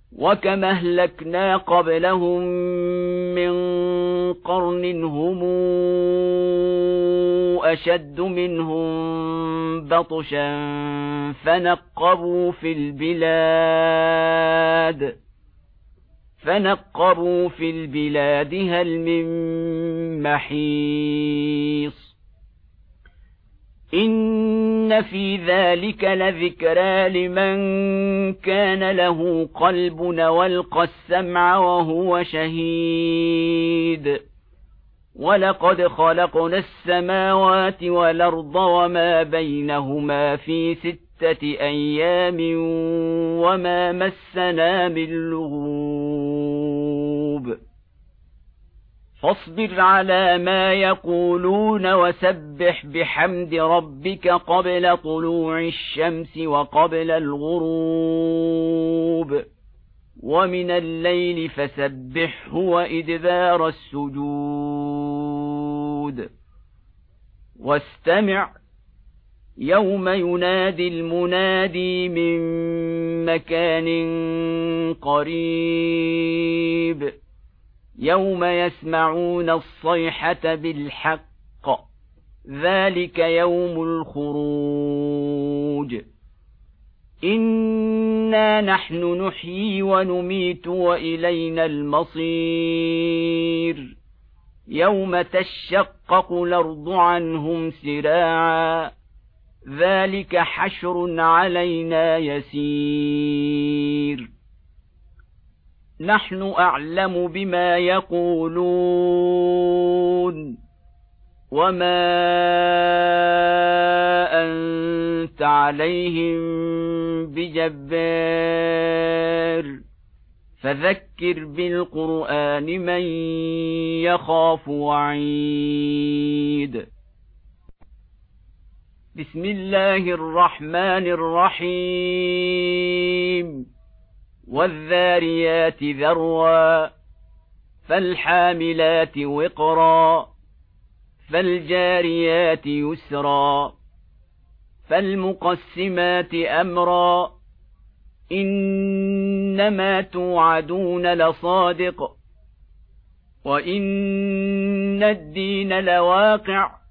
وكم أهلكنا قبلهم من قرن هم أشد منهم بطشا فنقبوا في البلاد هل من محيص إن في ذلك لذكرى لمن كان له قلب والقى السمع وهو شهيد ولقد خلقنا السماوات والأرض وما بينهما في 6 أيام وما مسنا من لغوب فاصبر على ما يقولون وسبح بحمد ربك قبل طلوع الشمس وقبل الغروب ومن الليل فسبحه وإدبار السجود واستمع يوم ينادي المنادي من مكان قريب يوم يسمعون الصيحة بالحق ذلك يوم الخروج إنا نحن نحيي ونميت وإلينا المصير يوم تشقق الأرض عنهم سراعا ذلك حشر علينا يسير نحن أعلم بما يقولون وما أنت عليهم بجبار فذكر بالقرآن من يخاف وعيد بسم الله الرحمن الرحيم والذاريات ذروا فالحاملات وقرا فالجاريات يسرا فالمقسمات أمرا إنما توعدون لصادق وإن الدين لواقع